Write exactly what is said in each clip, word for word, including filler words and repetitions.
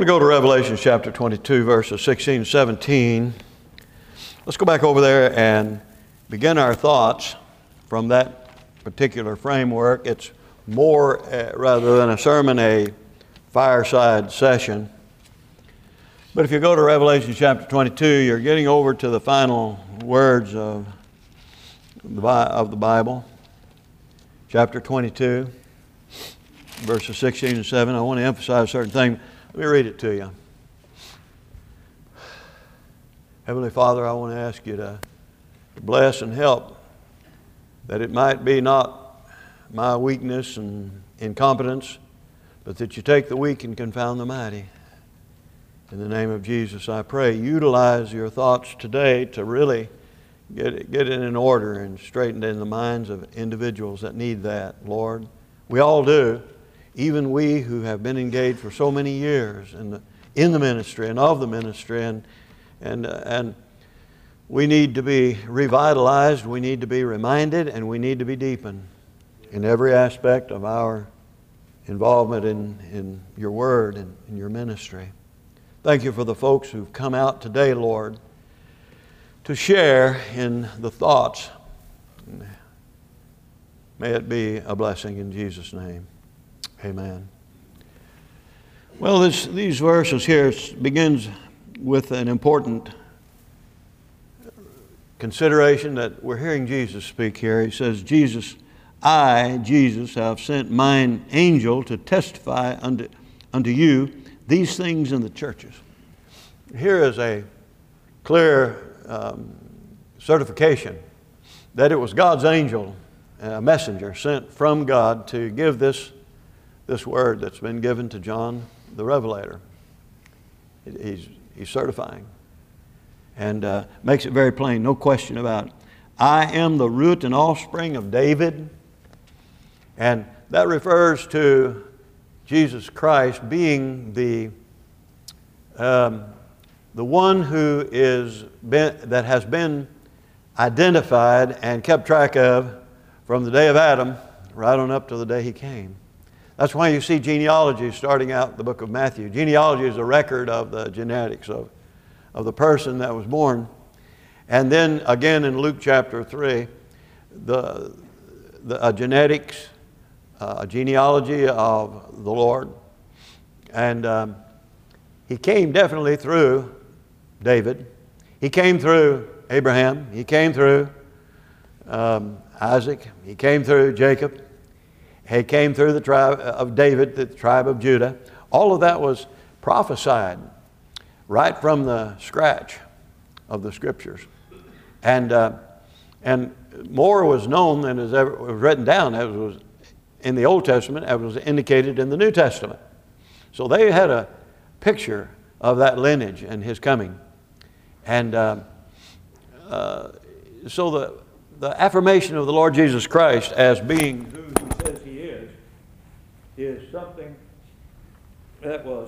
to go to Revelation chapter twenty-two, verses sixteen and seventeen. Let's go back over there and begin our thoughts from that particular framework. It's more, uh, rather than a sermon, a fireside session. But if you go to Revelation chapter twenty-two, you're getting over to the final words of the, of the Bible. Chapter twenty-two, verses sixteen and seven. I want to emphasize a certain thing. Let me read it to you. Heavenly Father, I want to ask you to bless and help, that it might be not my weakness and incompetence, but that you take the weak and confound the mighty. In the name of Jesus, I pray, utilize your thoughts today to really get it, get it in order and straightened in the minds of individuals that need that, Lord. We all do. Even we who have been engaged for so many years in the, in the ministry and of the ministry, and, and, uh, and we need to be revitalized, we need to be reminded, and we need to be deepened in every aspect of our involvement in, in your word and in your ministry. Thank you for the folks who've come out today, Lord, to share in the thoughts. May it be a blessing in Jesus' name. Amen. Well, this, these verses here begins with an important consideration that we're hearing Jesus speak here. He says, Jesus, I, Jesus, have sent mine angel to testify unto, unto you these things in the churches. Here is a clear um, certification that it was God's angel, a messenger sent from God to give this this word that's been given to John the Revelator. He's, he's certifying and uh, makes it very plain, no question about it. I am the root and offspring of David. And that refers to Jesus Christ being the, um, the one who is been, that has been identified and kept track of from the day of Adam right on up to the day he came. That's why you see genealogy starting out the book of Matthew. Genealogy is a record of the genetics of, of the person that was born. And then again in Luke chapter three, the, the a genetics, uh, a genealogy of the Lord. And um, he came definitely through David. He came through Abraham. He came through um, Isaac. He came through Jacob. He came through the tribe of David, the tribe of Judah. All of that was prophesied right from the scratch of the Scriptures. And uh, and more was known than is ever was written down as was in the Old Testament, as was indicated in the New Testament. So they had a picture of that lineage and his coming. And uh, uh, so the, the affirmation of the Lord Jesus Christ as being who he says he is, is something that was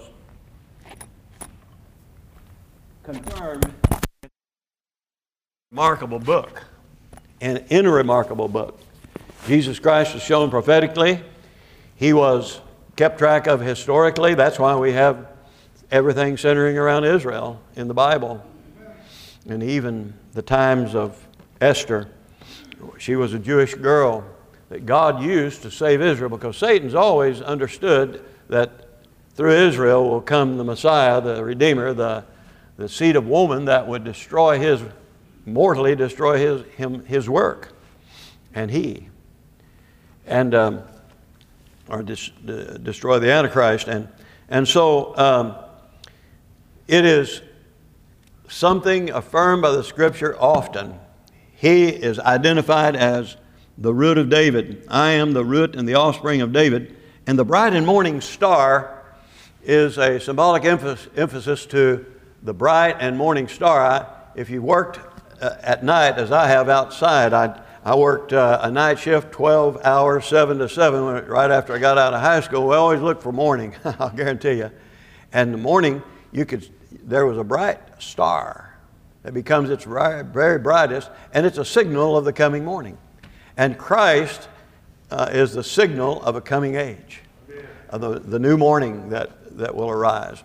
confirmed in a remarkable book, and in a remarkable book. Jesus Christ was shown prophetically. He was kept track of historically. That's why we have everything centering around Israel in the Bible. And even the times of Esther, she was a Jewish girl that God used to save Israel, because Satan's always understood that through Israel will come the Messiah, the Redeemer, the, the seed of woman that would destroy his, mortally destroy his, him, his work, and he, and um, or dis, uh, destroy the Antichrist. And, and so um, it is something affirmed by the Scripture often. He is identified as the root of David. I am the root and the offspring of David. And the bright and morning star is a symbolic emphasis, emphasis to the bright and morning star. I, if you worked uh, at night, as I have outside, I, I worked uh, a night shift, twelve hours, seven to seven, when, right after I got out of high school. We always looked for morning, I'll guarantee you. And the morning, you could, there was a bright star that becomes its very brightest, and it's a signal of the coming morning. And Christ uh, is the signal of a coming age, of the, the new morning that, that will arise.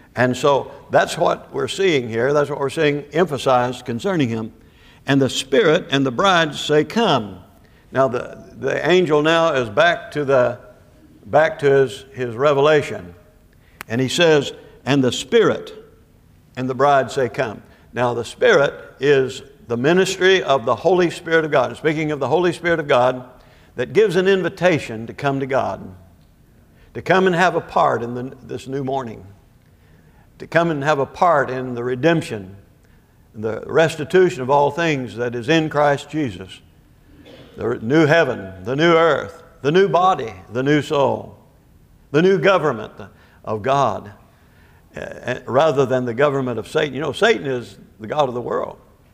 And so that's what we're seeing here. That's what we're seeing emphasized concerning him. And the Spirit and the bride say, come. Now the, the angel now is back to, the, back to his, his revelation. And he says, and the Spirit and the bride say, come. Now the Spirit is the ministry of the Holy Spirit of God. And speaking of the Holy Spirit of God, that gives an invitation to come to God, to come and have a part in the, this new morning, to come and have a part in the redemption, the restitution of all things that is in Christ Jesus, the new heaven, the new earth, the new body, the new soul, the new government of God, uh, rather than the government of Satan. You know, Satan is the god of the world.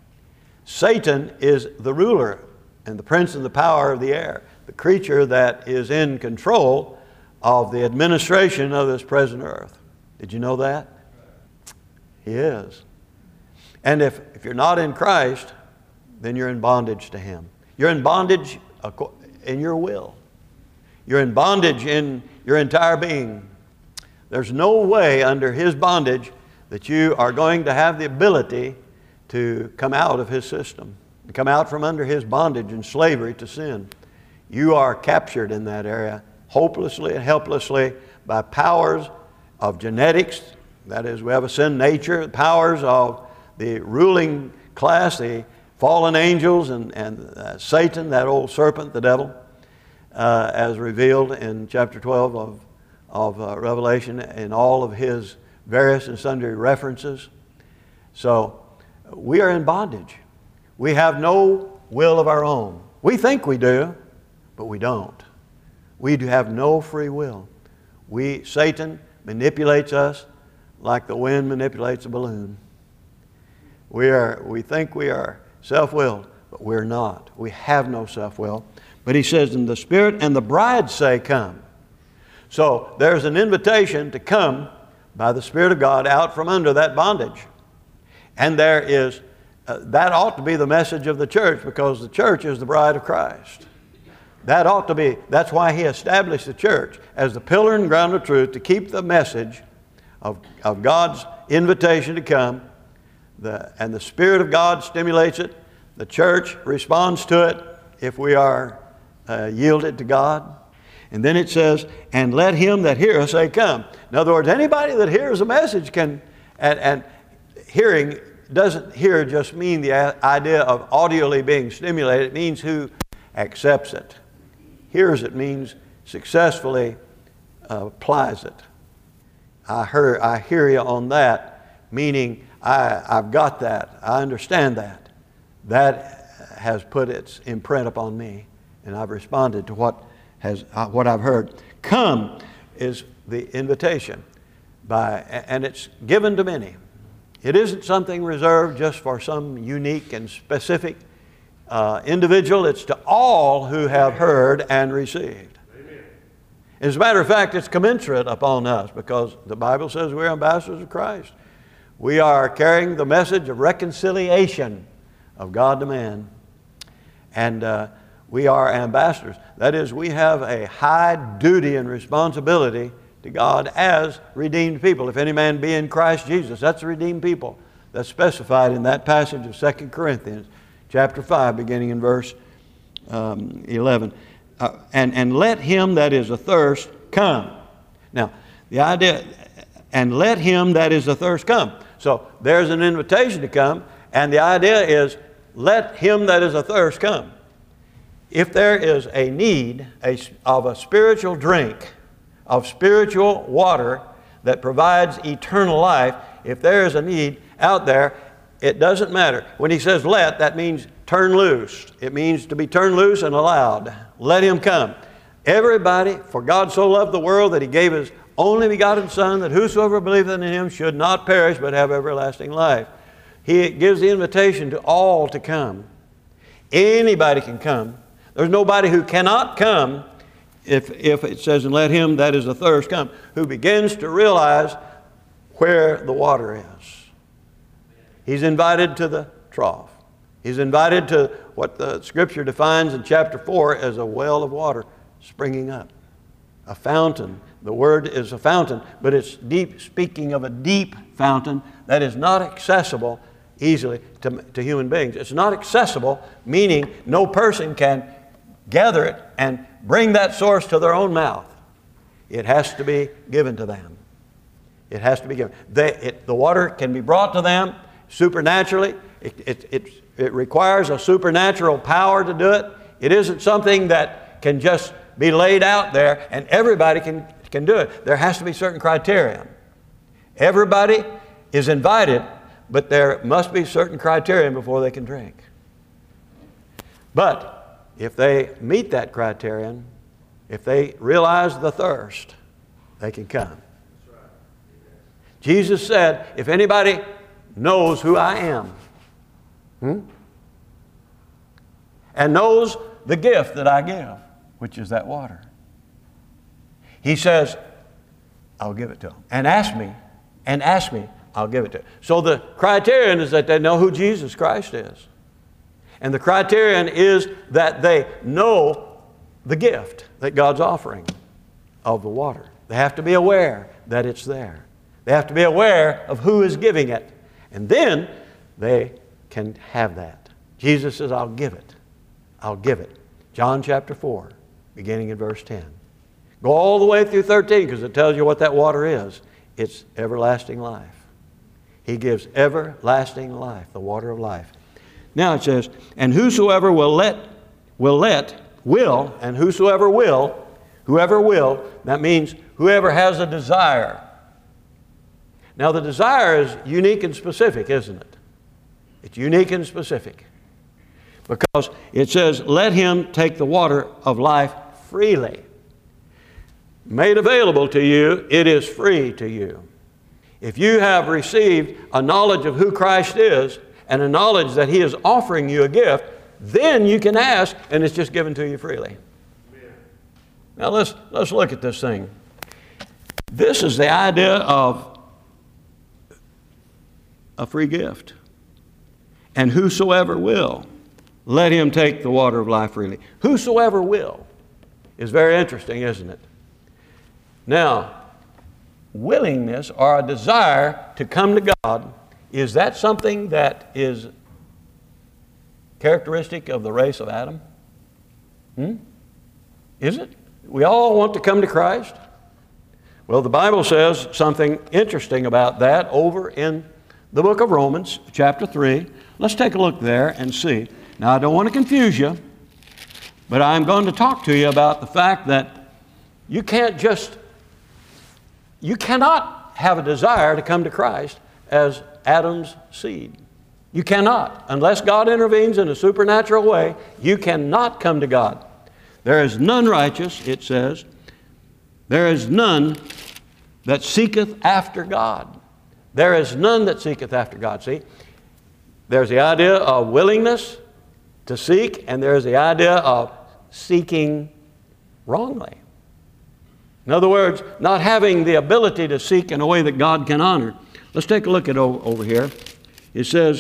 Satan is the ruler and the prince and the power of the air, the creature that is in control of the administration of this present earth. Did you know that? He is. And if, if you're not in Christ, then you're in bondage to him. You're in bondage in your will. You're in bondage in your entire being. There's no way under his bondage that you are going to have the ability to come out of his system, to come out from under his bondage and slavery to sin. You are captured in that area hopelessly and helplessly by powers of genetics. That is, we have a sin nature, powers of the ruling class, the fallen angels and, and uh, Satan, that old serpent, the devil, uh, as revealed in chapter twelve of, of uh, Revelation in all of his various and sundry references. So we are in bondage. We have no will of our own. We think we do, but we don't. We do have no free will. We, Satan manipulates us like the wind manipulates a balloon. We are, we think we are self-willed, but we're not. We have no self-will. But he says, and the Spirit and the bride say, come. So there's an invitation to come by the Spirit of God out from under that bondage. And there is, uh, that ought to be the message of the church, because the church is the bride of Christ. That ought to be, that's why he established the church as the pillar and ground of truth, to keep the message of, of God's invitation to come. The, and the Spirit of God stimulates it. The church responds to it if we are uh, yielded to God. And then it says, and let him that heareth say, come. In other words, anybody that hears a message can, and, and hearing doesn't hear just mean the idea of audibly being stimulated. It means who accepts it. Hears it means successfully uh, applies it. I heard, I hear you on that, meaning I, I've got that. I understand that. That has put its imprint upon me, and I've responded to what has uh, what I've heard. Come is the invitation, by, and it's given to many. It isn't something reserved just for some unique and specific uh, individual. It's to all who have heard and received. Amen. As a matter of fact, it's commensurate upon us, because the Bible says we're ambassadors of Christ. We are carrying the message of reconciliation of God to man. And uh, we are ambassadors. That is, we have a high duty and responsibility to God as redeemed people. If any man be in Christ Jesus, that's the redeemed people. That's specified in that passage of Second Corinthians chapter five, beginning in verse um, eleven. Uh, and, and let him that is athirst come. Now, the idea, and let him that is athirst come. So there's an invitation to come, and the idea is, let him that is athirst come. If there is a need a, of a spiritual drink, of spiritual water that provides eternal life, if there is a need out there, it doesn't matter. When he says let, that means turn loose. It means to be turned loose and allowed. Let him come. Everybody, for God so loved the world that he gave his only begotten Son, that whosoever believeth in him should not perish but have everlasting life. He gives the invitation to all to come. Anybody can come. There's nobody who cannot come if, if it says, and let him that is athirst come, who begins to realize where the water is. He's invited to the trough. He's invited to what the Scripture defines in chapter four as a well of water springing up, a fountain The Word is a fountain, but it's deep, speaking of a deep fountain that is not accessible easily to, to human beings. It's not accessible, meaning no person can gather it and bring that source to their own mouth. It has to be given to them. It has to be given. They, it, the water can be brought to them supernaturally. It, it, it, it requires a supernatural power to do it. It isn't something that can just be laid out there and everybody can, can do it. There has to be certain criteria. Everybody is invited, but there must be certain criteria before they can drink. But if they meet that criterion, if they realize the thirst, they can come. Jesus said, if anybody knows who I am, hmm, and knows the gift that I give, which is that water, he says, I'll give it to them. And ask me, and ask me, I'll give it to them. So the criterion is that they know who Jesus Christ is. And the criterion is that they know the gift that God's offering of the water. They have to be aware that it's there. They have to be aware of who is giving it. And then they can have that. Jesus says, I'll give it. I'll give it. John chapter four, beginning in verse ten. Go all the way through thirteen because it tells you what that water is. It's everlasting life. He gives everlasting life, the water of life. Now it says, and whosoever will let, will let, will, and whosoever will, whoever will, that means whoever has a desire. Now the desire is unique and specific, isn't it? It's unique and specific. Because it says, let him take the water of life freely. Made available to you, it is free to you. If you have received a knowledge of who Christ is and a knowledge that He is offering you a gift, then you can ask and it's just given to you freely. Amen. Now let's, let's look at this thing. This is the idea of a free gift. And whosoever will, let him take the water of life freely. Whosoever will is very interesting, isn't it? Now, willingness or a desire to come to God, is that something that is characteristic of the race of Adam? Hmm? Is it? We all want to come to Christ? Well, the Bible says something interesting about that over in the book of Romans, chapter three. Let's take a look there and see. Now, I don't want to confuse you, but I'm going to talk to you about the fact that you can't just, you cannot have a desire to come to Christ as Adam's seed. You cannot. Unless God intervenes in a supernatural way, you cannot come to God. There is none righteous, it says. There is none that seeketh after God. There is none that seeketh after God. See, there's the idea of willingness to seek, and there's the idea of seeking wrongly. In other words, not having the ability to seek in a way that God can honor. Let's take a look at over, over here. It says,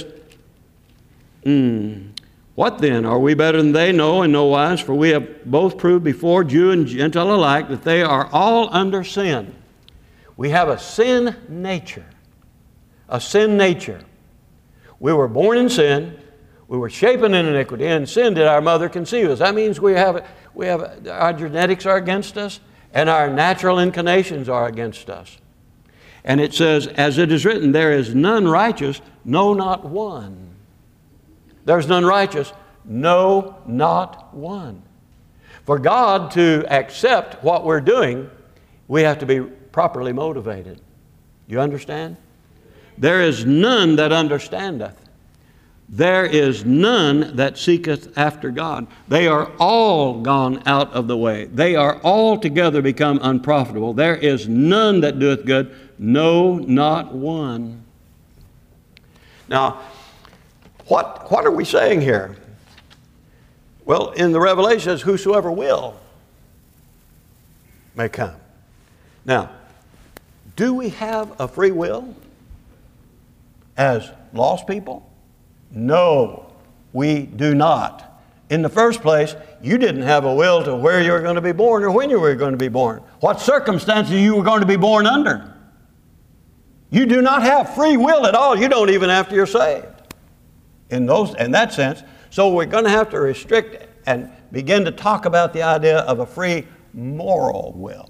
mm, what then? Are we better than they? No, in no wise, for we have both proved before Jew and Gentile alike that they are all under sin. We have a sin nature. A sin nature. We were born in sin. We were shapen in iniquity, and sin did our mother conceive us. That means we have, we have our genetics are against us, and our natural inclinations are against us. And it says, as it is written, there is none righteous, no, not one. There's none righteous, no, not one. For God to accept what we're doing, we have to be properly motivated. You understand? There is none that understandeth. There is none that seeketh after God. They are all gone out of the way. They are altogether become unprofitable. There is none that doeth good, no, not one. Now, what, what are we saying here? Well, in the Revelation it says, whosoever will may come. Now, do we have a free will as lost people? No, we do not. In the first place, you didn't have a will to where you were going to be born or when you were going to be born, what circumstances you were going to be born under. You do not have free will at all. You don't even after you're saved. In those, in that sense, so we're going to have to restrict and begin to talk about the idea of a free moral will.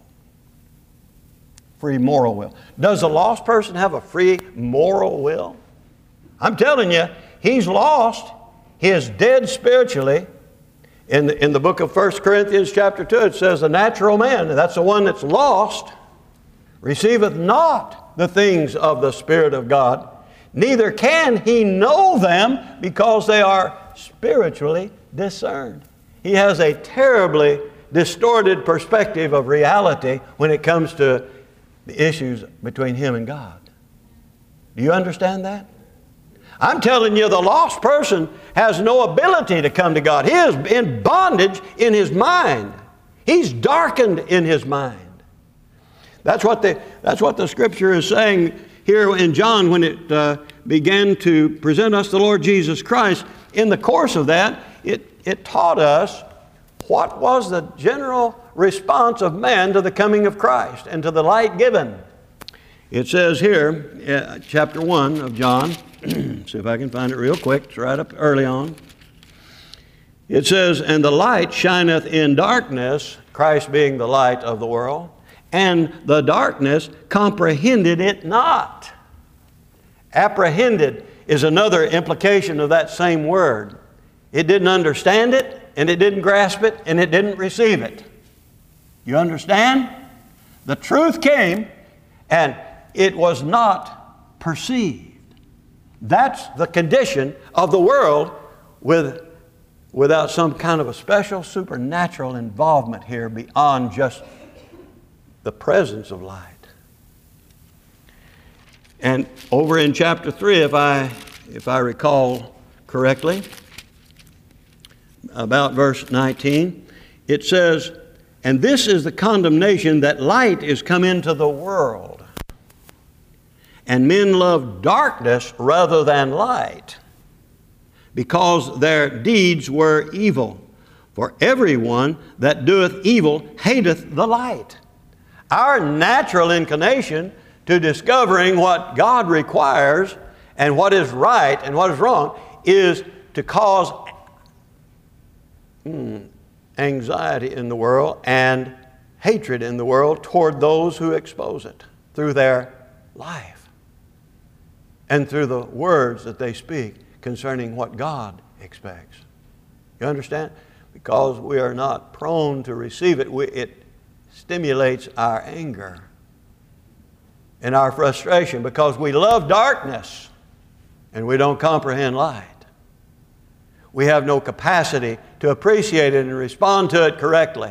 Free moral will. Does a lost person have a free moral will? I'm telling you, he's lost. He is dead spiritually. In the, in the book of First Corinthians chapter two, it says, the natural man, that's the one that's lost, receiveth not the things of the Spirit of God, neither can he know them because they are spiritually discerned. He has a terribly distorted perspective of reality when it comes to the issues between him and God. Do you understand that? I'm telling you, the lost person has no ability to come to God. He is in bondage in his mind. He's darkened in his mind. That's what the, that's what the Scripture is saying here in John when it uh, began to present us the Lord Jesus Christ. In the course of that, it, it taught us what was the general response of man to the coming of Christ and to the light given. It says here, uh, chapter one of John, see if I can find it real quick, it's right up early on. It says, and the light shineth in darkness, Christ being the light of the world, and the darkness comprehended it not. Apprehended is another implication of that same word. It didn't understand it, and it didn't grasp it, and it didn't receive it. You understand? The truth came, and it was not perceived. That's the condition of the world with, without some kind of a special supernatural involvement here beyond just the presence of light. And over in chapter three, if I, if I recall correctly, about verse nineteen, it says, and this is the condemnation that light is come into the world, and men love darkness rather than light, because their deeds were evil. For everyone that doeth evil hateth the light. Our natural inclination to discovering what God requires and what is right and what is wrong is to cause mm, anxiety in the world and hatred in the world toward those who expose it through their life and through the words that they speak concerning what God expects. You understand? Because we are not prone to receive it, we, it stimulates our anger and our frustration because we love darkness and we don't comprehend light. We have no capacity to appreciate it and respond to it correctly.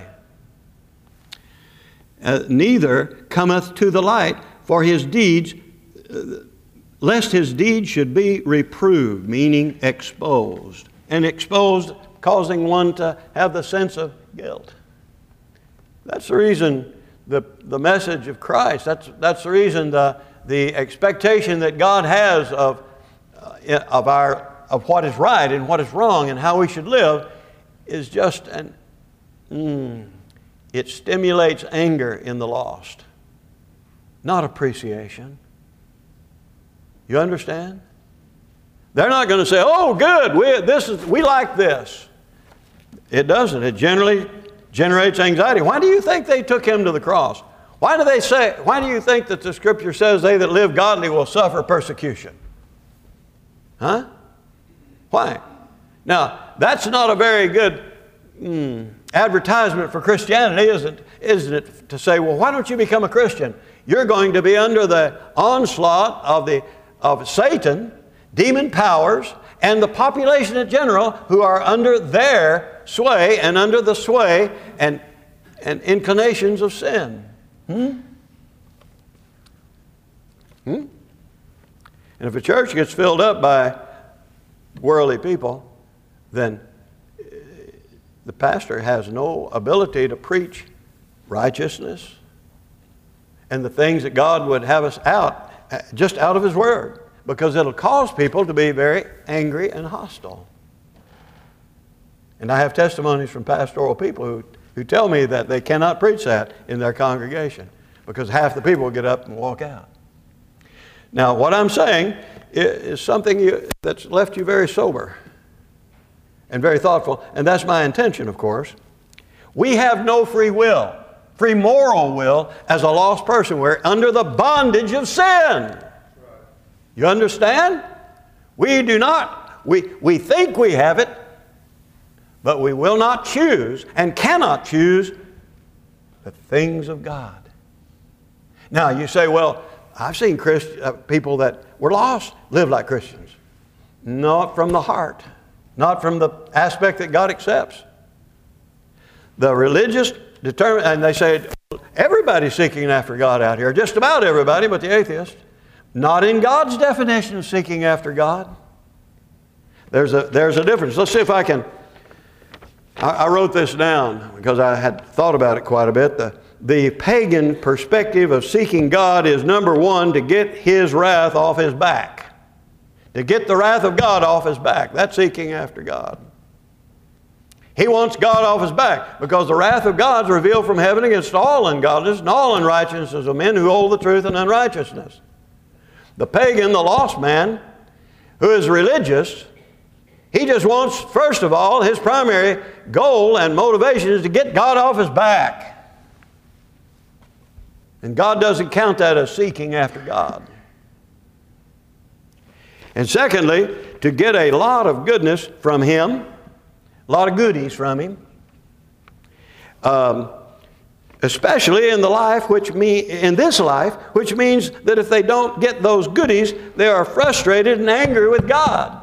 Uh, neither cometh to the light for his deeds, uh, lest his deeds should be reproved, meaning exposed. And exposed causing one to have the sense of guilt. That's the reason the, the message of Christ, that's, that's the reason the, the expectation that God has of, uh, of, our, of what is right and what is wrong and how we should live is just an, mm, it stimulates anger in the lost, not appreciation. You understand? They're not going to say, oh, good, we, this is, we like this. It doesn't. It generally generates anxiety. Why do you think they took him to the cross? Why do they say, why do you think that the Scripture says they that live godly will suffer persecution? Huh? Why? Now, that's not a very good mm, advertisement for Christianity, isn't, isn't it? To say, well, why don't you become a Christian? You're going to be under the onslaught of, the, of Satan, demon powers, and the population in general who are under their sway and under the sway and, and inclinations of sin. Hmm? Hmm? And if a church gets filled up by worldly people, then the pastor has no ability to preach righteousness and the things that God would have us out, just out of His Word, because it'll cause people to be very angry and hostile. And I have testimonies from pastoral people who, who tell me that they cannot preach that in their congregation because half the people get up and walk out. Now, what I'm saying is something you, that's left you very sober and very thoughtful, and that's my intention, of course. We have no free will, free moral will as a lost person. We're under the bondage of sin. You understand? We do not. We, we think we have it, but we will not choose and cannot choose the things of God. Now, you say, well, I've seen Christ, uh, people that were lost live like Christians. Not from the heart. Not from the aspect that God accepts. The religious determine, and they say, everybody's seeking after God out here. Just about everybody but the atheist. Not in God's definition of seeking after God. There's a, there's a difference. Let's see if I can... I, I wrote this down because I had thought about it quite a bit. The, the pagan perspective of seeking God is, number one, to get His wrath off His back. To get the wrath of God off His back. That's seeking after God. He wants God off His back because the wrath of God is revealed from heaven against all ungodliness and all unrighteousness of men who hold the truth in unrighteousness. The pagan, the lost man, who is religious, he just wants, first of all, his primary goal and motivation is to get God off his back. And God doesn't count that as seeking after God. And secondly, to get a lot of goodness from Him, a lot of goodies from Him, um, especially in the life, which me in this life, which means that if they don't get those goodies, they are frustrated and angry with God.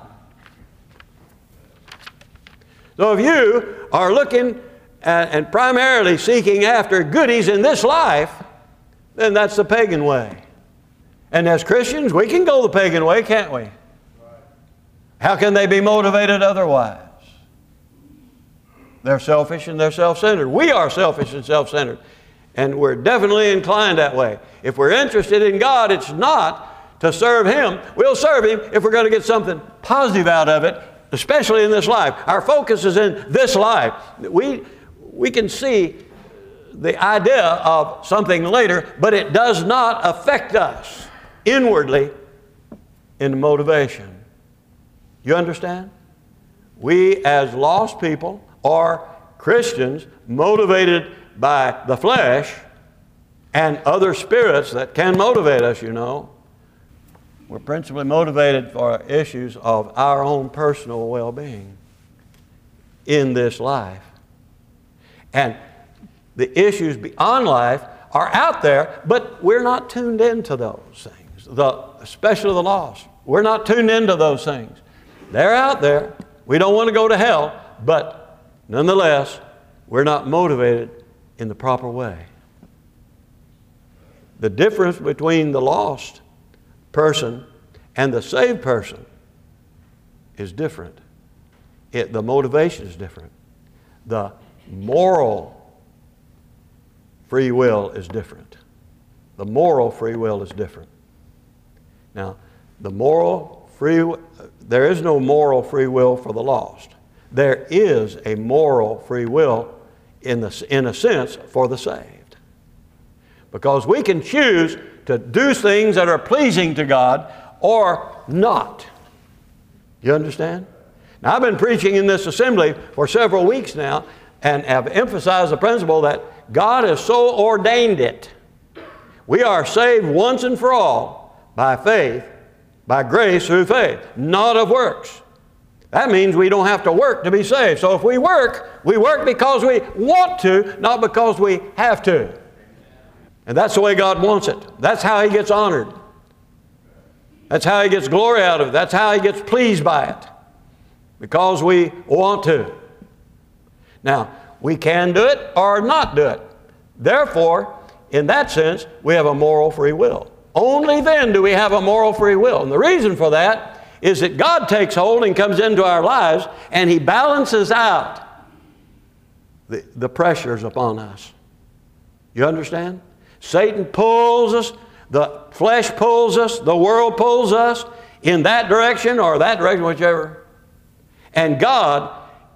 So if you are looking at, and primarily seeking after goodies in this life, then that's the pagan way. And as Christians, we can go the pagan way, can't we? How can they be motivated otherwise? They're selfish and they're self-centered. We are selfish and self-centered. And we're definitely inclined that way. If we're interested in God, it's not to serve Him. We'll serve Him if we're going to get something positive out of it, especially in this life. Our focus is in this life. We, we can see the idea of something later, but it does not affect us inwardly in motivation. You understand? We as lost people are Christians motivated by the flesh and other spirits that can motivate us, you know. We're principally motivated for issues of our own personal well-being in this life. And the issues beyond life are out there, but we're not tuned into those things, the, especially the lost. We're not tuned into those things. They're out there. We don't want to go to hell, but nonetheless, we're not motivated in the proper way. The difference between the lost person and the saved person is different. It, the motivation is different. The moral free will is different. The moral free will is different. Now, the moral free, there is no moral free will for the lost. There is a moral free will in, the, in a sense for the saved. Because we can choose to do things that are pleasing to God or not. You understand? Now, I've been preaching in this assembly for several weeks now and have emphasized the principle that God has so ordained it. We are saved once and for all by faith, by grace through faith, not of works. That means we don't have to work to be saved. So if we work, we work because we want to, not because we have to. And that's the way God wants it. That's how He gets honored. That's how He gets glory out of it. That's how He gets pleased by it. Because we want to. Now, we can do it or not do it. Therefore, in that sense, we have a moral free will. Only then do we have a moral free will. And the reason for that is that God takes hold and comes into our lives and He balances out the, the pressures upon us. You understand? Satan pulls us, the flesh pulls us, the world pulls us in that direction or that direction, whichever. And God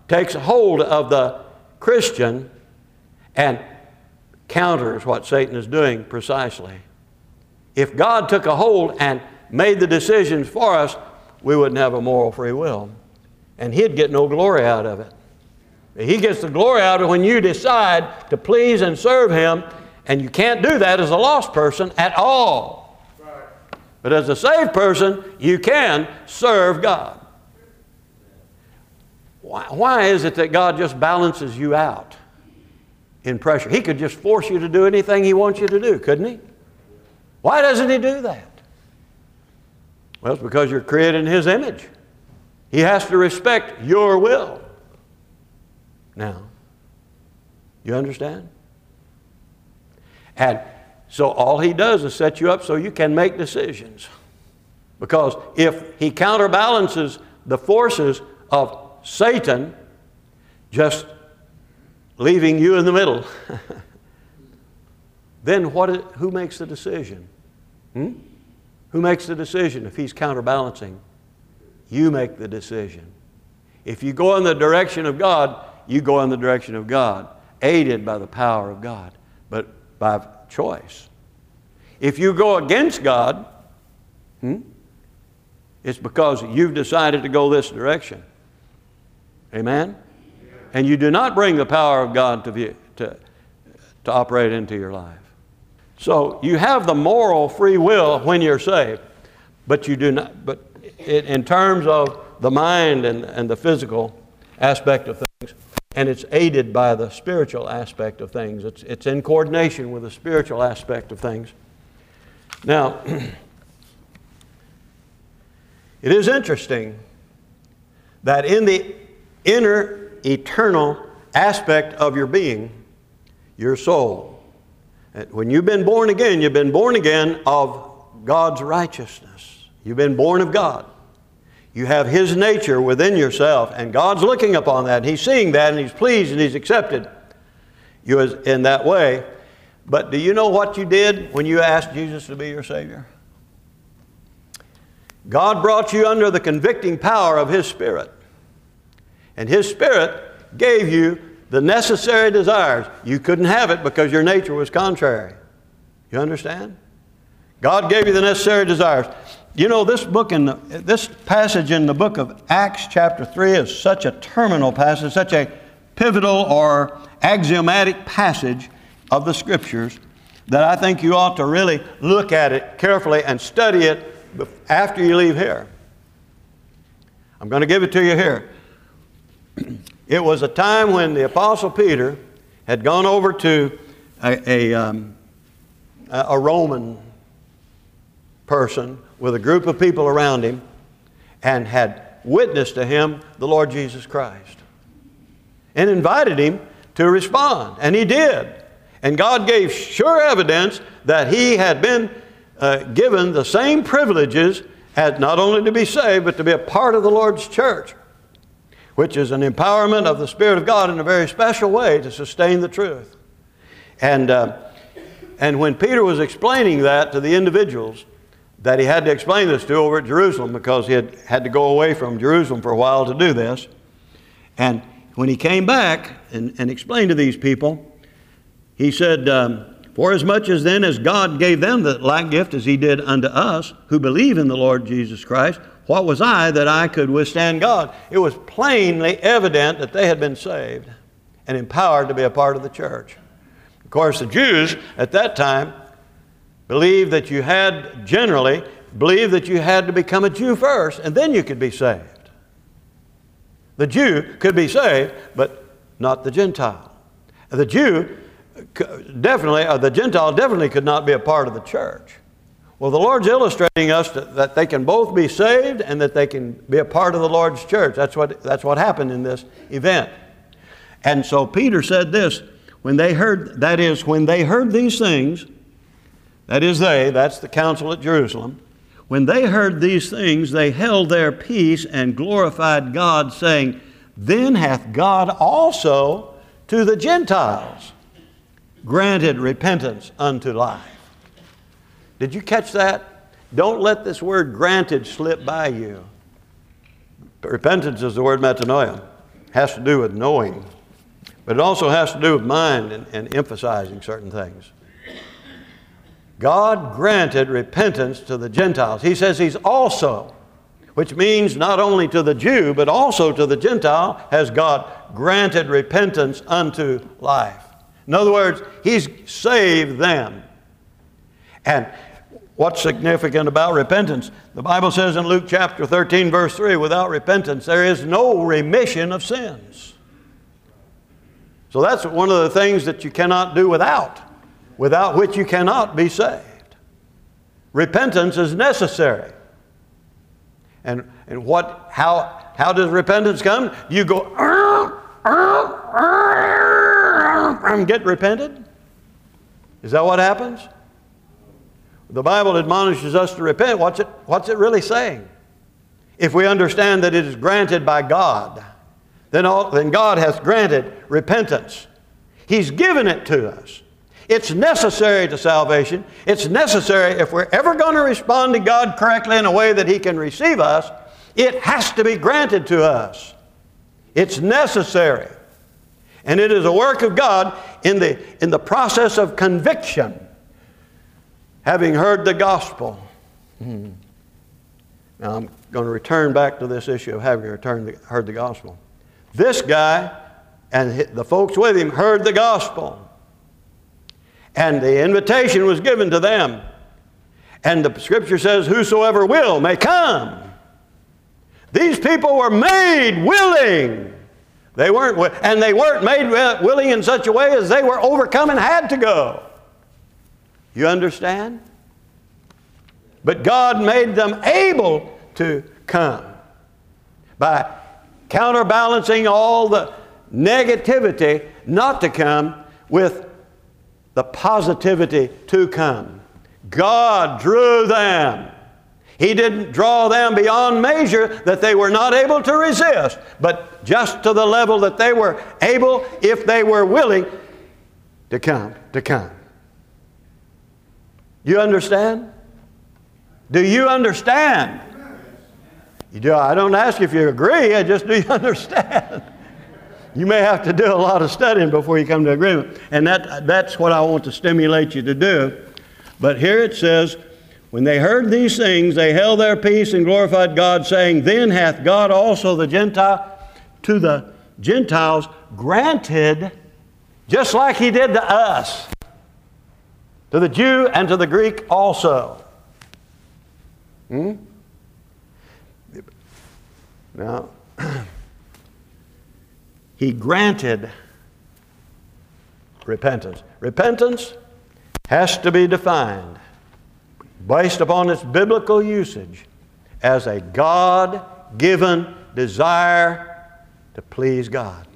takes hold of the Christian and counters what Satan is doing precisely. If God took a hold and made the decisions for us, we wouldn't have a moral free will. And He'd get no glory out of it. He gets the glory out of it when you decide to please and serve Him, and you can't do that as a lost person at all. Right. But as a saved person, you can serve God. Why, why is it that God just balances you out in pressure? He could just force you to do anything He wants you to do, couldn't He? Why doesn't He do that? Well, it's because you're created in His image. He has to respect your will. Now, you understand? And so all He does is set you up so you can make decisions. Because if He counterbalances the forces of Satan, just leaving you in the middle, then what is, who makes the decision? Hmm? Who makes the decision if He's counterbalancing? You make the decision. If you go in the direction of God, you go in the direction of God, aided by the power of God, but by choice. If you go against God, hmm, it's because you've decided to go this direction. Amen? And you do not bring the power of God to, view, to, to operate into your life. So you have the moral free will when you're saved, but you do not. But it, in terms of the mind and, and the physical aspect of things, and it's aided by the spiritual aspect of things. It's, it's in coordination with the spiritual aspect of things. Now, it is interesting that in the inner eternal aspect of your being, your soul, when you've been born again, you've been born again of God's righteousness. You've been born of God. You have His nature within yourself, and God's looking upon that. He's seeing that, and He's pleased, and He's accepted you as, in that way. But do you know what you did when you asked Jesus to be your Savior? God brought you under the convicting power of His Spirit. And His Spirit gave you the necessary desires. You couldn't have it because your nature was contrary. You understand? God gave you the necessary desires. You know, this book in the, this passage in the book of Acts chapter three is such a terminal passage, such a pivotal or axiomatic passage of the Scriptures that I think you ought to really look at it carefully and study it after you leave here. I'm going to give it to you here. It was a time when the Apostle Peter had gone over to a, a, um, a Roman person with a group of people around him and had witnessed to him the Lord Jesus Christ and invited him to respond. And he did. And God gave sure evidence that he had been uh, given the same privileges as not only to be saved, but to be a part of the Lord's church, which is an empowerment of the Spirit of God in a very special way to sustain the truth. And, uh, and when Peter was explaining that to the individuals that he had to explain this to over at Jerusalem, because he had had to go away from Jerusalem for a while to do this, and when he came back and, and explained to these people, he said, um, for as much as then as God gave them the like gift as He did unto us, who believe in the Lord Jesus Christ, what was I that I could withstand God? It was plainly evident that they had been saved and empowered to be a part of the church. Of course, the Jews at that time believed that you had, generally, believed that you had to become a Jew first, and then you could be saved. The Jew could be saved, but not the Gentile. The Jew definitely, or the Gentile definitely could not be a part of the church. Well, the Lord's illustrating us that, that they can both be saved and that they can be a part of the Lord's church. That's what, that's what happened in this event. And so Peter said this, when they heard, that is, when they heard these things, that is they, that's the council at Jerusalem, when they heard these things, they held their peace and glorified God, saying, then hath God also to the Gentiles granted repentance unto life. Did you catch that? Don't let this word granted slip by you. Repentance is the word metanoia. has to do with knowing, but it also has to do with mind and, and emphasizing certain things. God granted repentance to the Gentiles. He says He's also, which means not only to the Jew, but also to the Gentile, has God granted repentance unto life. In other words, He's saved them. And what's significant about repentance? The Bible says in Luke chapter thirteen, verse three, without repentance, there is no remission of sins. So that's one of the things that you cannot do without, without which you cannot be saved. Repentance is necessary. And, and what, how, how does repentance come? You go, and get repented? Is that what happens? The Bible admonishes us to repent. What's it, what's it really saying? If we understand that it is granted by God, then, all, then God has granted repentance. He's given it to us. It's necessary to salvation. It's necessary if we're ever going to respond to God correctly in a way that He can receive us. It has to be granted to us. It's necessary. And it is a work of God in the, in the process of conviction. Having heard the gospel. Hmm. Now I'm going to return back to this issue of having returned the, heard the gospel. This guy and the folks with him heard the gospel. And the invitation was given to them. And the Scripture says, whosoever will may come. These people were made willing. They weren't, and they weren't made willing in such a way as they were overcome and had to go. You understand? But God made them able to come by counterbalancing all the negativity not to come with the positivity to come. God drew them. He didn't draw them beyond measure that they were not able to resist, but just to the level that they were able, if they were willing, to come, to come. You understand? Do you understand? You do. I don't ask if you agree, I just, do you understand? You may have to do a lot of studying before you come to agreement. And that, that's what I want to stimulate you to do. But here it says, when they heard these things, they held their peace and glorified God, saying, then hath God also the Gentile, to the Gentiles granted, just like He did to us, to the Jew and to the Greek also. Hmm? Now, He granted repentance. Repentance has to be defined based upon its biblical usage as a God-given desire to please God.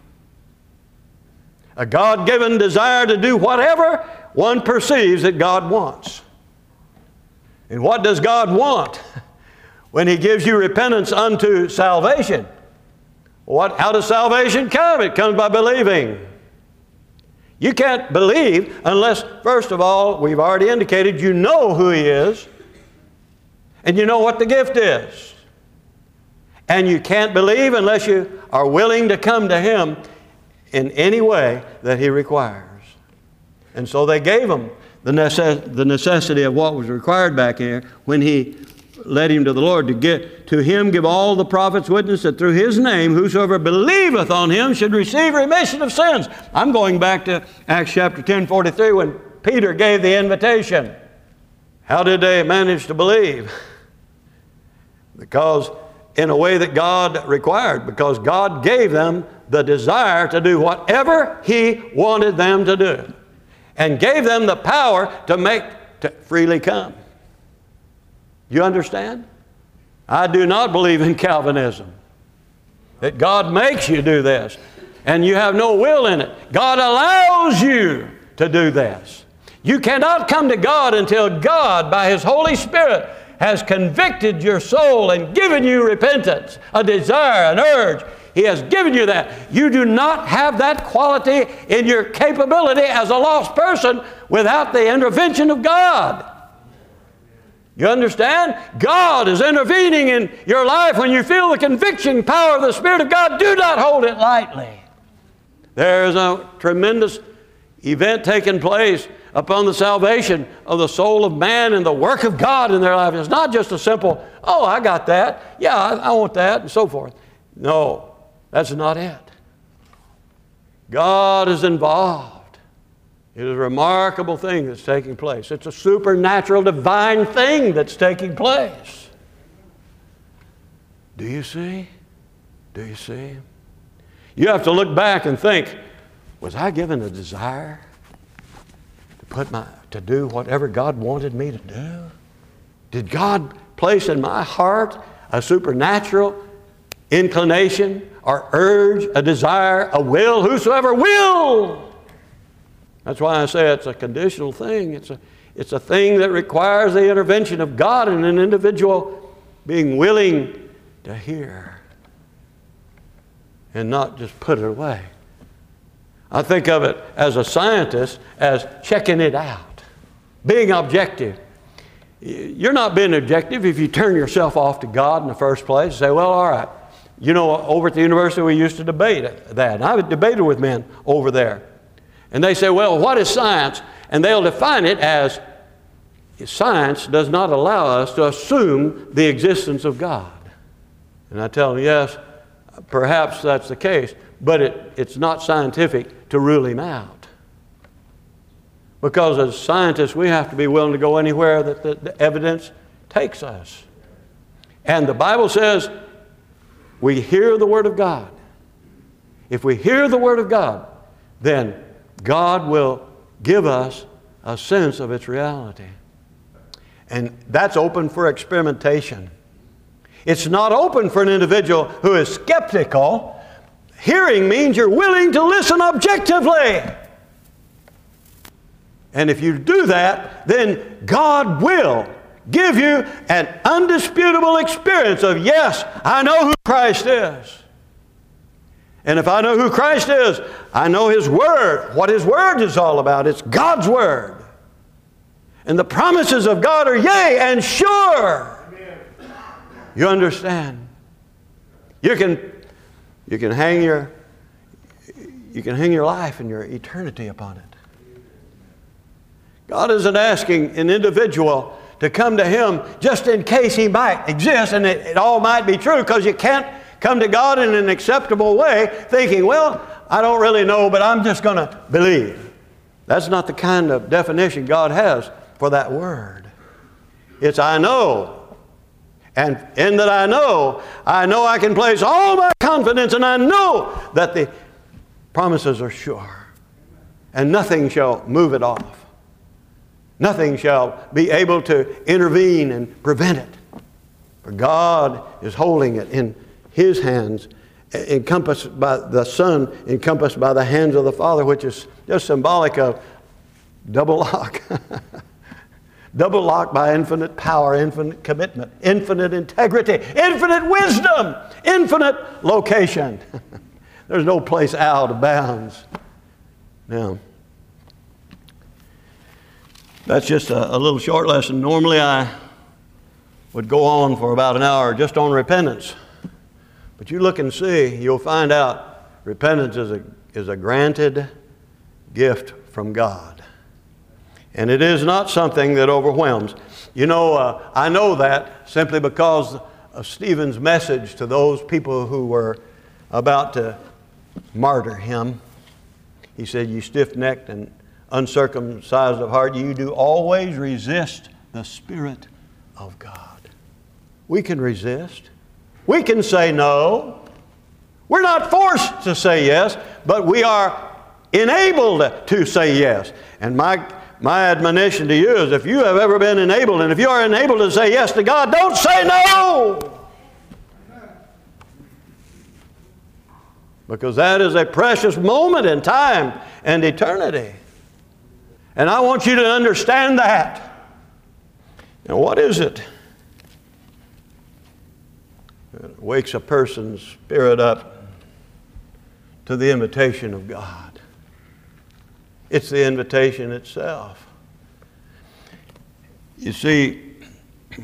A God-given desire to do whatever one perceives that God wants. And what does God want when He gives you repentance unto salvation? What, how does salvation come? It comes by believing. You can't believe unless, first of all, we've already indicated you know who He is and you know what the gift is. And you can't believe unless you are willing to come to Him in any way that He requires. And so they gave Him the, necess- the necessity of what was required back here when He led him to the Lord, to get to Him give all the prophets witness that through His name whosoever believeth on Him should receive remission of sins. I'm going back to Acts chapter ten, forty-three, when Peter gave the invitation. How did they manage to believe? Because in a way that God required, because God gave them the desire to do whatever He wanted them to do, and gave them the power to make to freely come. You understand? I do not believe in Calvinism, that God makes you do this and you have no will in it. God allows you to do this. You cannot come to God until God, by His Holy Spirit, has convicted your soul and given you repentance, a desire, an urge. He has given you that. You do not have that quality in your capability as a lost person without the intervention of God. You understand? God is intervening in your life when you feel the conviction power of the Spirit of God. Do not hold it lightly. There is a tremendous event taking place upon the salvation of the soul of man and the work of God in their life. It's not just a simple, oh, I got that. Yeah, I, I want that, and so forth. No, that's not it. God is involved. It is a remarkable thing that's taking place. It's a supernatural, divine thing that's taking place. Do you see? Do you see? You have to look back and think, was I given a desire to put my to do whatever God wanted me to do? Did God place in my heart a supernatural inclination or urge, a desire, a will? Whosoever will. That's why I say it's a conditional thing. It's a, it's a thing that requires the intervention of God and an individual being willing to hear and not just put it away. I think of it as a scientist as checking it out, being objective. You're not being objective if you turn yourself off to God in the first place and say, well, all right. You know, over at the university we used to debate that. And I debated with men over there. And they say, well, what is science? And they'll define it as science does not allow us to assume the existence of God. And I tell them, yes, perhaps that's the case, but it, it's not scientific to rule him out. Because as scientists, we have to be willing to go anywhere that the, the evidence takes us. And the Bible says we hear the Word of God. If we hear the Word of God, then God will give us a sense of its reality. And that's open for experimentation. It's not open for an individual who is skeptical. Hearing means you're willing to listen objectively. And if you do that, then God will give you an undisputable experience of, yes, I know who Christ is. And if I know who Christ is, I know His Word, what His Word is all about. It's God's Word. And the promises of God are yea and sure. You understand? You can, you can hang your, you can hang your life and your eternity upon it. God isn't asking an individual to come to Him just in case He might exist, and it, it all might be true, because you can't come to God in an acceptable way thinking, well, I don't really know, but I'm just going to believe. That's not the kind of definition God has for that word. It's I know. And in that I know, I know I can place all my confidence, and I know that the promises are sure. And nothing shall move it off. Nothing shall be able to intervene and prevent it. For God is holding it in His hands, encompassed by the Son, encompassed by the hands of the Father, which is just symbolic of double lock. Double lock by infinite power, infinite commitment, infinite integrity, infinite wisdom, infinite location. There's no place out of bounds. Now, that's just a, a little short lesson. Normally I would go on for about an hour just on repentance. But you look and see, you'll find out repentance is a, is a granted gift from God. And it is not something that overwhelms. You know, uh, I know that simply because of Stephen's message to those people who were about to martyr him. He said, you stiff-necked and uncircumcised of heart, you do always resist the Spirit of God. We can resist. We can say no. We're not forced to say yes, but we are enabled to say yes. And my My admonition to you is, if you have ever been enabled, and if you are enabled to say yes to God, don't say no! Because that is a precious moment in time and eternity. And I want you to understand that. Now, what is it that wakes a person's spirit up to the invitation of God? It's the invitation itself. You see,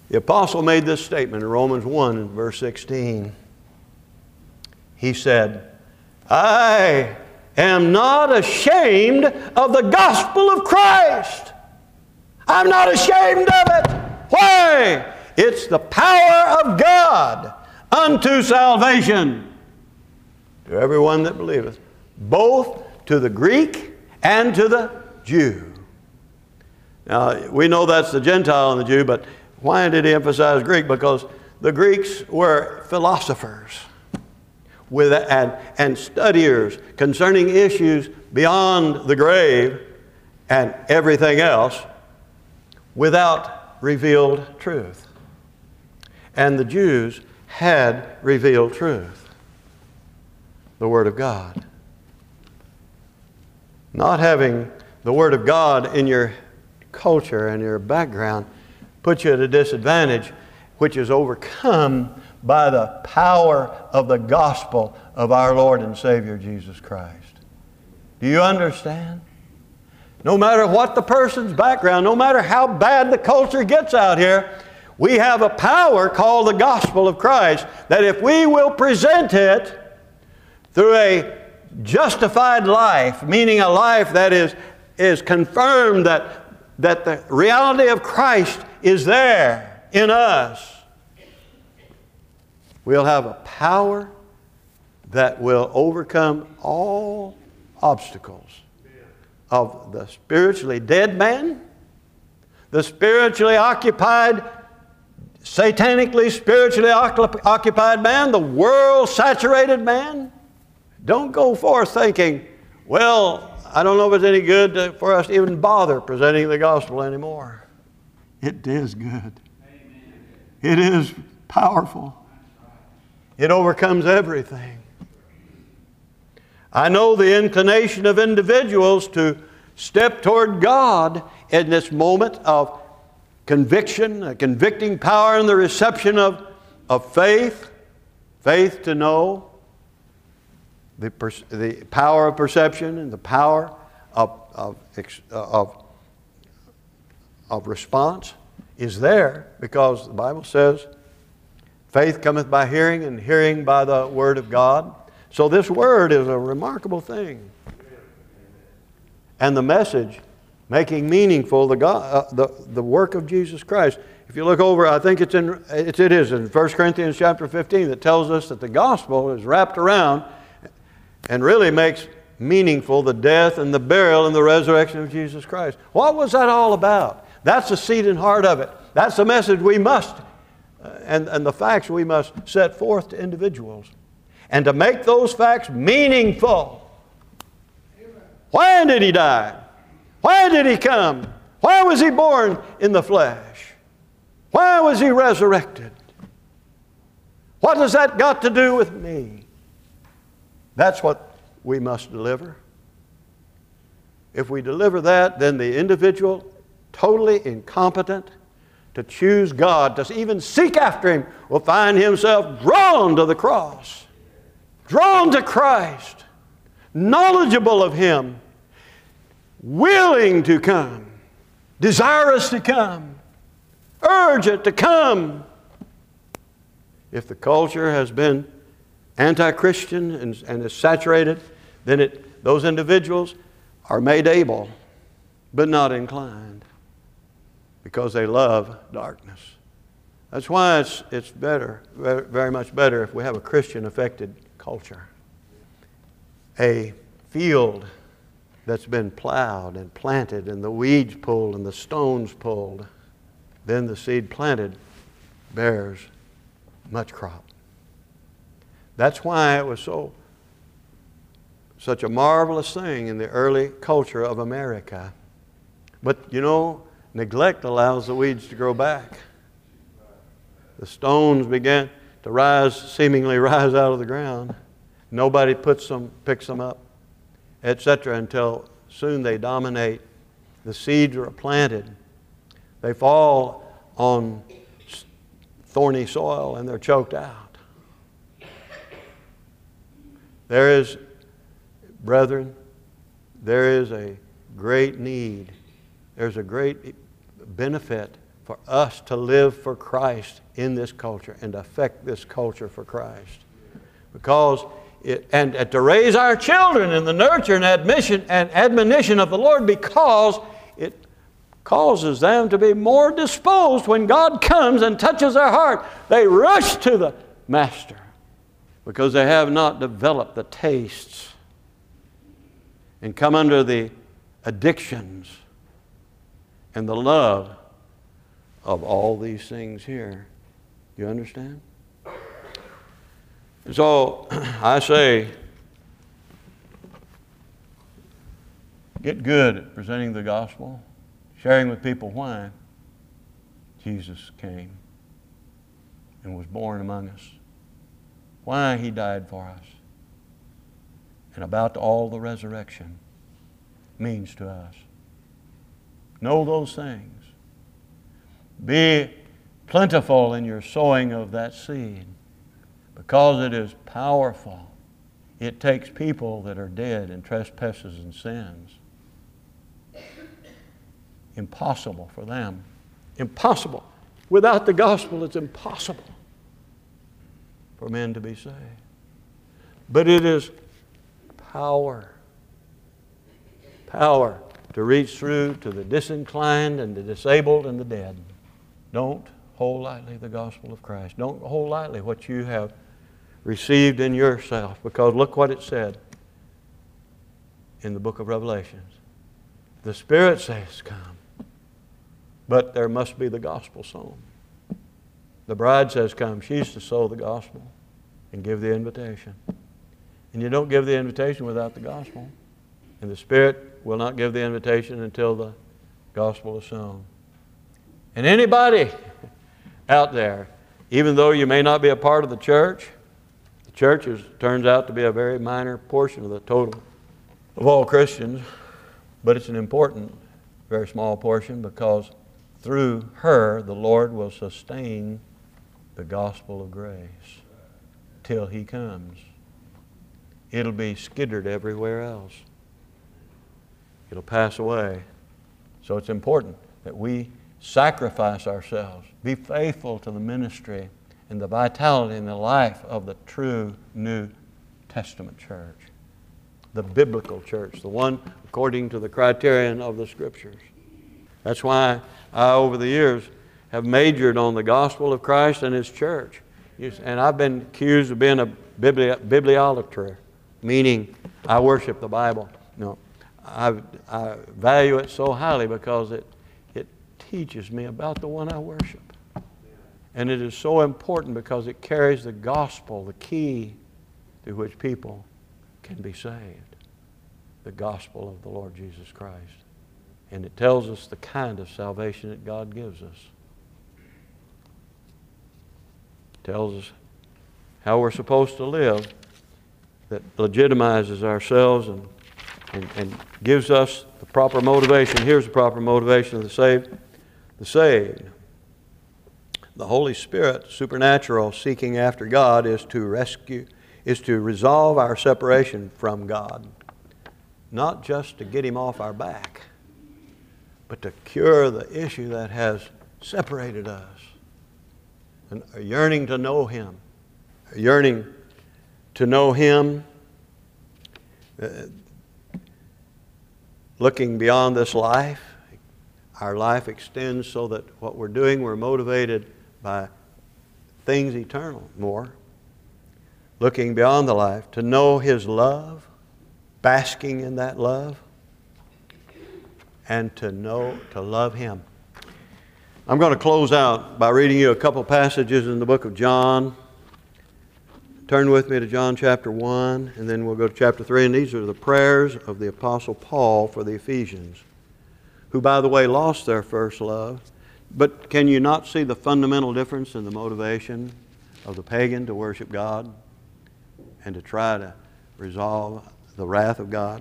The apostle made this statement in Romans one and verse sixteen. He said, I am not ashamed of the gospel of Christ. I'm not ashamed of it. Why? It's the power of God unto salvation to everyone that believeth, both to the Greek and to the Jew. Now, we know that's the Gentile and the Jew, but why did he emphasize Greek? Because the Greeks were philosophers with, and, and studiers concerning issues beyond the grave and everything else without revealed truth. And the Jews had revealed truth, the Word of God. Not having the Word of God in your culture and your background puts you at a disadvantage, which is overcome by the power of the gospel of our Lord and Savior Jesus Christ. Do you understand? No matter what the person's background, no matter how bad the culture gets out here, we have a power called the gospel of Christ that if we will present it through a justified life, meaning a life that is, is confirmed that, that the reality of Christ is there in us, we'll have a power that will overcome all obstacles of the spiritually dead man, the spiritually occupied, satanically, spiritually occupied man, the world-saturated man. Don't go forth thinking, well, I don't know if it's any good to, for us to even bother presenting the gospel anymore. It is good. Amen. It is powerful. It overcomes everything. I know the inclination of individuals to step toward God in this moment of conviction, a convicting power in the reception of, of faith, faith to know, the, the power of perception and the power of, of, of, of response is there because the Bible says, faith cometh by hearing and hearing by the Word of God. So this Word is a remarkable thing. And the message making meaningful the, God, uh, the, the work of Jesus Christ. If you look over, I think it's in, it, it is in First Corinthians chapter fifteen that tells us that the gospel is wrapped around and really makes meaningful the death and the burial and the resurrection of Jesus Christ. What was that all about? That's the seed and heart of it. That's the message we must, uh, and, and the facts we must set forth to individuals. And to make those facts meaningful. Why did He die? Why did He come? Why was He born in the flesh? Why was He resurrected? What has that got to do with me? That's what we must deliver. If we deliver that, then the individual, totally incompetent to choose God, to even seek after Him, will find himself drawn to the cross, drawn to Christ, knowledgeable of Him, willing to come, desirous to come, urgent to come. If the culture has been anti-Christian and, and is saturated, then it, those individuals are made able, but not inclined, because they love darkness. That's why it's, it's better, very much better, if we have a Christian-affected culture. A field that's been plowed and planted and the weeds pulled and the stones pulled, then the seed planted bears much crop. That's why it was so such a marvelous thing in the early culture of America. But you know, neglect allows the weeds to grow back. The stones began to rise, seemingly rise out of the ground. Nobody puts them, picks them up, et cetera, until soon they dominate. The seeds are planted. They fall on thorny soil and they're choked out. There is, brethren, there is a great need. There's a great benefit for us to live for Christ in this culture and affect this culture for Christ. Because it, and, and to raise our children in the nurture and admission and admonition of the Lord, because it causes them to be more disposed when God comes and touches their heart. They rush to the Master because they have not developed the tastes and come under the addictions and the love of all these things here. You understand? So I say, get good at presenting the gospel, sharing with people why Jesus came and was born among us, why He died for us, and about all the resurrection means to us. Know those things. Be plentiful in your sowing of that seed, because it is powerful. It takes people that are dead in trespasses and sins. Impossible for them. Impossible. Without the gospel, it's impossible for men to be saved. But it is power. Power to reach through to the disinclined and the disabled and the dead. Don't hold lightly the gospel of Christ. Don't hold lightly what you have received in yourself, because look what it said in the book of Revelations. The Spirit says, come, but there must be the gospel sown. The bride says, come. She's to sow the gospel and give the invitation. And you don't give the invitation without the gospel. And the Spirit will not give the invitation until the gospel is sown. And anybody out there, even though you may not be a part of the church, the church is, turns out to be a very minor portion of the total of all Christians, but it's an important, very small portion, because through her the Lord will sustain the gospel of grace till He comes. It'll be skittered everywhere else. It'll pass away. So it's important that we sacrifice ourselves, be faithful to the ministry and the vitality and the life of the true New Testament church, the biblical church, the one according to the criterion of the Scriptures. That's why I, over the years, have majored on the gospel of Christ and His church. And I've been accused of being a bibli- bibliolater, meaning I worship the Bible. No, I, I value it so highly because it, it teaches me about the one I worship. And it is so important because it carries the gospel, the key through which people can be saved. The gospel of the Lord Jesus Christ. And it tells us the kind of salvation that God gives us. It tells us how we're supposed to live that legitimizes ourselves and, and, and gives us the proper motivation. Here's the proper motivation of the saved. The saved. The Holy Spirit, supernatural, seeking after God, is to rescue, is to resolve our separation from God. Not just to get Him off our back, but to cure the issue that has separated us. And a yearning to know Him. A yearning to know Him. Uh, looking beyond this life. Our life extends so that what we're doing, we're motivated by things eternal more. Looking beyond the life, to know His love, basking in that love, and to know, to love Him. I'm going to close out by reading you a couple passages in the book of John. Turn with me to John chapter one, and then we'll go to chapter three. And these are the prayers of the Apostle Paul for the Ephesians, who, by the way, lost their first love. But can you not see the fundamental difference in the motivation of the pagan to worship God and to try to resolve the wrath of God?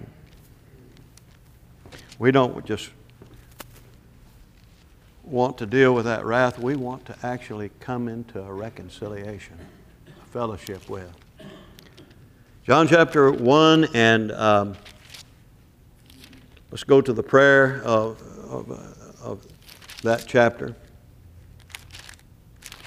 We don't just want to deal with that wrath. We want to actually come into a reconciliation, a fellowship with. John chapter one, and um, let's go to the prayer of, of, of that chapter.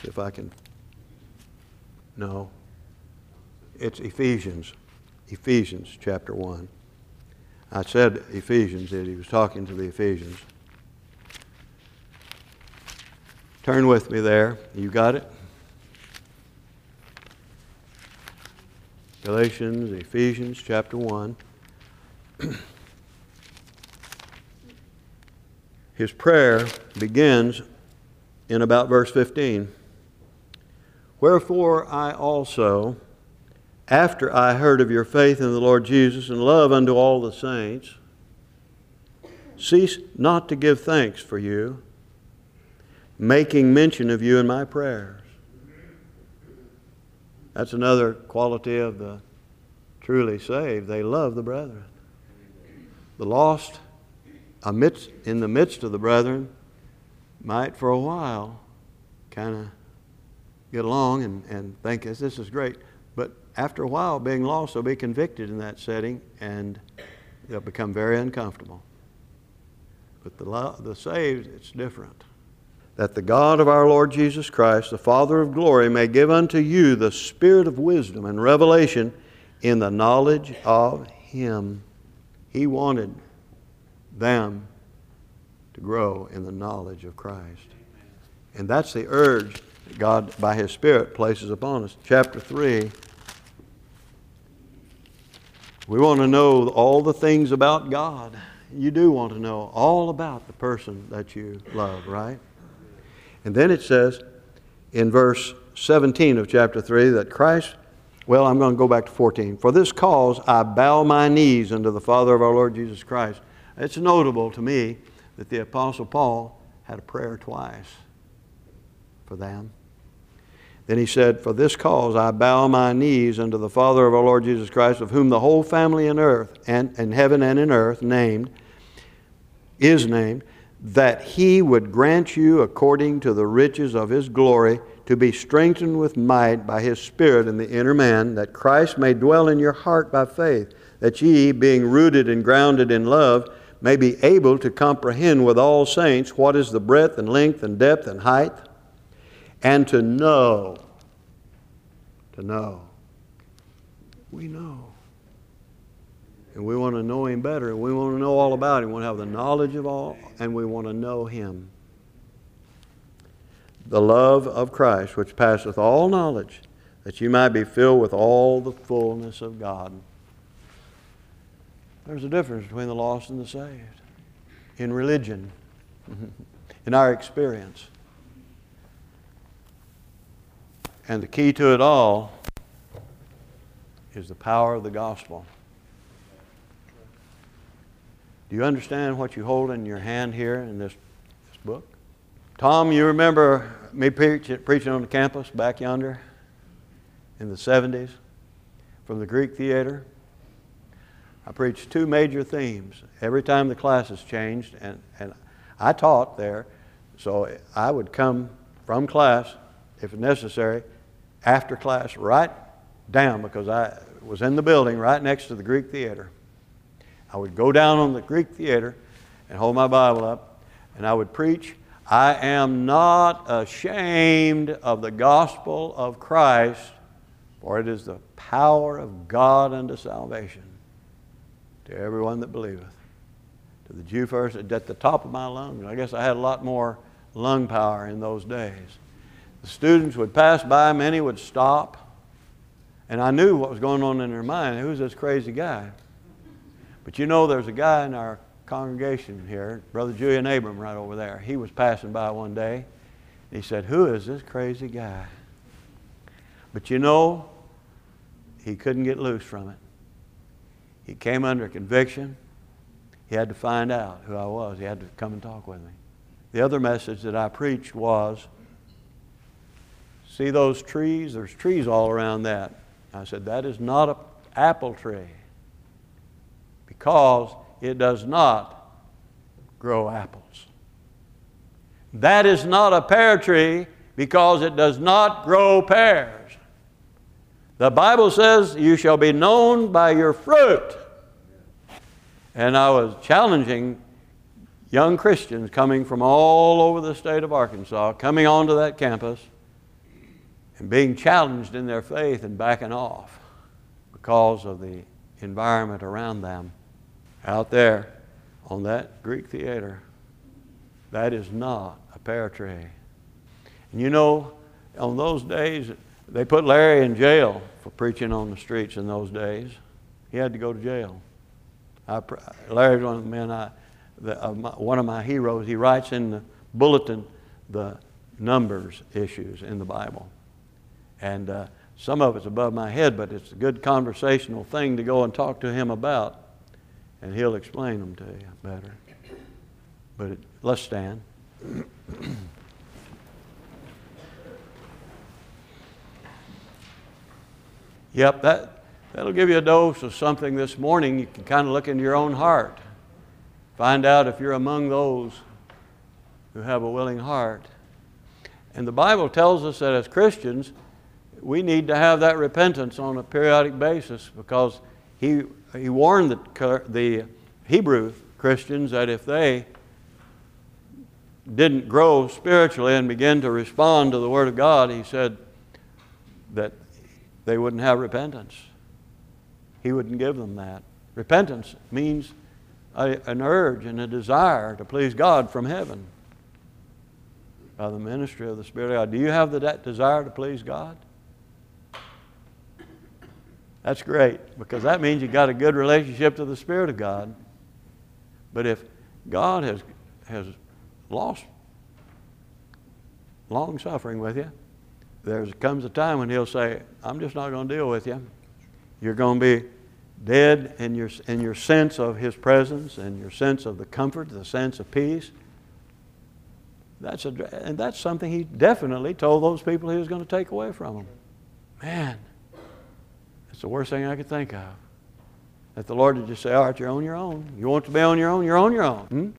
if I can. No. It's Ephesians. Ephesians chapter one. I said Ephesians, that he was talking to the Ephesians. Turn with me there. You got it? Galatians, Ephesians chapter one. His prayer begins in about verse fifteen. Wherefore I also, after I heard of your faith in the Lord Jesus and love unto all the saints, cease not to give thanks for you, making mention of you in my prayers. That's another quality of the truly saved. They love the brethren. The lost, amidst, in the midst of the brethren, might for a while kind of get along and, and think this is great. But after a while, being lost, they'll be convicted in that setting and they'll become very uncomfortable. But the, the saved, it's different. That the God of our Lord Jesus Christ, the Father of glory, may give unto you the spirit of wisdom and revelation in the knowledge of Him. He wanted them to grow in the knowledge of Christ. And that's the urge that God, by His Spirit, places upon us. Chapter three. We want to know all the things about God. You do want to know all about the person that you love, right? And then it says in verse seventeen of chapter three that Christ, well, I'm going to go back to fourteen. For this cause I bow my knees unto the Father of our Lord Jesus Christ. It's notable to me that the Apostle Paul had a prayer twice for them. Then he said, for this cause I bow my knees unto the Father of our Lord Jesus Christ, of whom the whole family in earth and in heaven and in earth named, is named, that He would grant you according to the riches of His glory to be strengthened with might by His Spirit in the inner man, that Christ may dwell in your heart by faith, that ye, being rooted and grounded in love, may be able to comprehend with all saints what is the breadth and length and depth and height, and to know, to know. We know. And we want to know Him better, and we want to know all about Him. We want to have the knowledge of all, and we want to know Him. The love of Christ, which passeth all knowledge, that you might be filled with all the fullness of God. There's a difference between the lost and the saved. In religion, in our experience. And the key to it all is the power of the gospel. Do you understand what you hold in your hand here in this, this book? Tom, you remember me preach, preaching on the campus back yonder in the seventies from the Greek theater? I preached two major themes every time the classes changed, and, and I taught there, so I would come from class, if necessary, after class right down, because I was in the building right next to the Greek theater. I would go down on the Greek theater and hold my Bible up, and I would preach, I am not ashamed of the gospel of Christ, for it is the power of God unto salvation to everyone that believeth. To the Jew first, at the top of my lungs. I guess I had a lot more lung power in those days. The students would pass by, many would stop, and I knew what was going on in their mind. Who's this crazy guy? But you know, there's a guy in our congregation here, Brother Julian Abram right over there. He was passing by one day. And he said, who is this crazy guy? But you know, he couldn't get loose from it. He came under conviction. He had to find out who I was. He had to come and talk with me. The other message that I preached was, see those trees? There's trees all around that. I said, that is not an apple tree, because it does not grow apples. That is not a pear tree, because it does not grow pears. The Bible says, you shall be known by your fruit. And I was challenging young Christians coming from all over the state of Arkansas, coming onto that campus, and being challenged in their faith and backing off because of the environment around them. Out there on that Greek theater, that is not a pear tree. And you know, on those days, they put Larry in jail for preaching on the streets in those days. He had to go to jail. I, Larry's one of the men, I, the, uh, my, one of my heroes. He writes in the bulletin the numbers issues in the Bible. And uh, some of it's above my head, but it's a good conversational thing to go and talk to him about. And he'll explain them to you better. But it, let's stand. Yep, that, that'll give you a dose of something this morning. You can kind of look into your own heart. Find out if you're among those who have a willing heart. And the Bible tells us that as Christians, we need to have that repentance on a periodic basis, because he, he warned the, the Hebrew Christians that if they didn't grow spiritually and begin to respond to the Word of God, he said that they wouldn't have repentance. He wouldn't give them that. Repentance means a, an urge and a desire to please God from heaven by the ministry of the Spirit of God. Do you have the, that desire to please God? That's great, because that means you've got a good relationship to the Spirit of God. But if God has, has lost long suffering with you, there comes a time when He'll say, I'm just not going to deal with you. You're going to be dead in your, in your sense of His presence and your sense of the comfort, the sense of peace. That's a, and that's something He definitely told those people He was going to take away from them. Man, it's the worst thing I could think of. That the Lord would just say, all right, you're on your own. You want to be on your own, you're on your own. Hmm?